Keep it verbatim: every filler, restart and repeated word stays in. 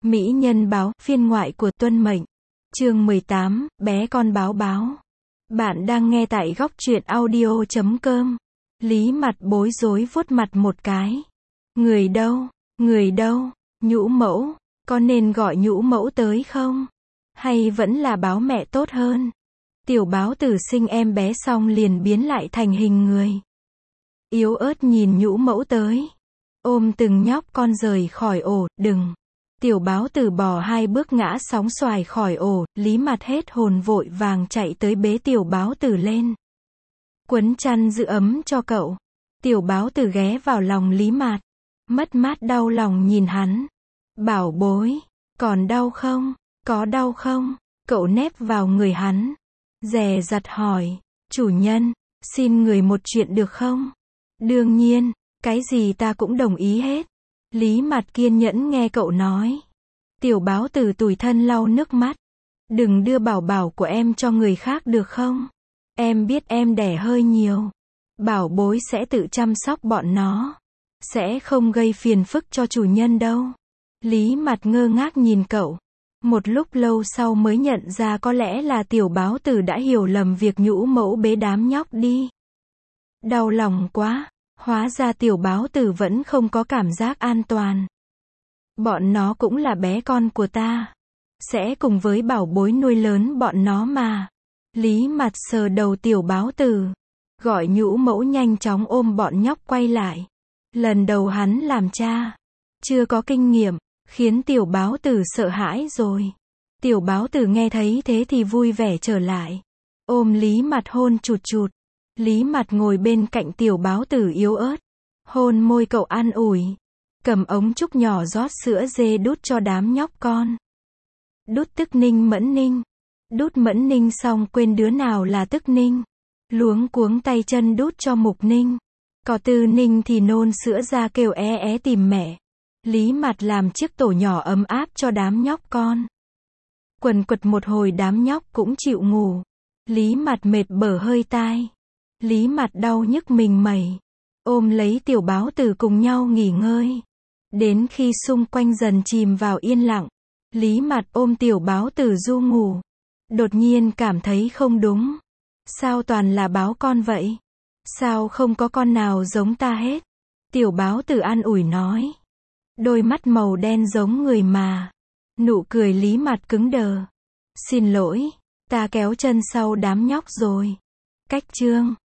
Mỹ Nhân báo, phiên ngoại của Tuân Mệnh. Chương mười tám, bé con báo báo. Bạn đang nghe tại góc truyện audio chấm com. Lý Mặt bối rối vuốt mặt một cái. Người đâu? Người đâu? Nhũ mẫu, có nên gọi nhũ mẫu tới không? Hay vẫn là báo mẹ tốt hơn? Tiểu báo tử sinh em bé xong liền biến lại thành hình người. Yếu ớt nhìn nhũ mẫu tới. Ôm từng nhóc con rời khỏi ổ, đừng. Tiểu báo tử bò hai bước ngã sóng xoài khỏi ổ, Lý Mặt hết hồn vội vàng chạy tới bế tiểu báo tử lên. Quấn chăn giữ ấm cho cậu. Tiểu báo tử ghé vào lòng Lý Mặt. Mất mát đau lòng nhìn hắn. Bảo bối, còn đau không? Có đau không? Cậu nép vào người hắn. Dè dặt hỏi, chủ nhân, xin người một chuyện được không? Đương nhiên, cái gì ta cũng đồng ý hết. Lý Mặt kiên nhẫn nghe cậu nói. Tiểu báo tử tủi thân lau nước mắt. Đừng đưa bảo bảo của em cho người khác được không? Em biết em đẻ hơi nhiều. Bảo bối sẽ tự chăm sóc bọn nó. Sẽ không gây phiền phức cho chủ nhân đâu. Lý Mặt ngơ ngác nhìn cậu. Một lúc lâu sau mới nhận ra có lẽ là tiểu báo tử đã hiểu lầm việc nhũ mẫu bế đám nhóc đi. Đau lòng quá. Hóa ra tiểu báo tử vẫn không có cảm giác an toàn. Bọn nó cũng là bé con của ta. Sẽ cùng với bảo bối nuôi lớn bọn nó mà. Lý Mặt sờ đầu tiểu báo tử. Gọi nhũ mẫu nhanh chóng ôm bọn nhóc quay lại. Lần đầu hắn làm cha. Chưa có kinh nghiệm. Khiến tiểu báo tử sợ hãi rồi. Tiểu báo tử nghe thấy thế thì vui vẻ trở lại. Ôm Lý Mặt hôn chụt chụt. Lý Mặt ngồi bên cạnh tiểu báo tử yếu ớt. Hôn môi cậu an ủi. Cầm ống trúc nhỏ rót sữa dê đút cho đám nhóc con. Đút Tức Ninh Mẫn Ninh. Đút Mẫn Ninh xong quên đứa nào là Tức Ninh. Luống cuống tay chân đút cho Mục Ninh. Có Tư Ninh thì nôn sữa ra kêu é é tìm mẹ. Lý Mặt làm chiếc tổ nhỏ ấm áp cho đám nhóc con. Quần quật một hồi đám nhóc cũng chịu ngủ. Lý Mặt mệt bở hơi tai. Lý Mặt đau nhức mình mẩy. Ôm lấy tiểu báo tử cùng nhau nghỉ ngơi. Đến khi xung quanh dần chìm vào yên lặng. Lý Mặt ôm tiểu báo tử du ngủ. Đột nhiên cảm thấy không đúng. Sao toàn là báo con vậy? Sao không có con nào giống ta hết? Tiểu báo tử an ủi nói. Đôi mắt màu đen giống người mà. Nụ cười Lý Mặt cứng đờ. Xin lỗi, ta kéo chân sau đám nhóc rồi. Cách chương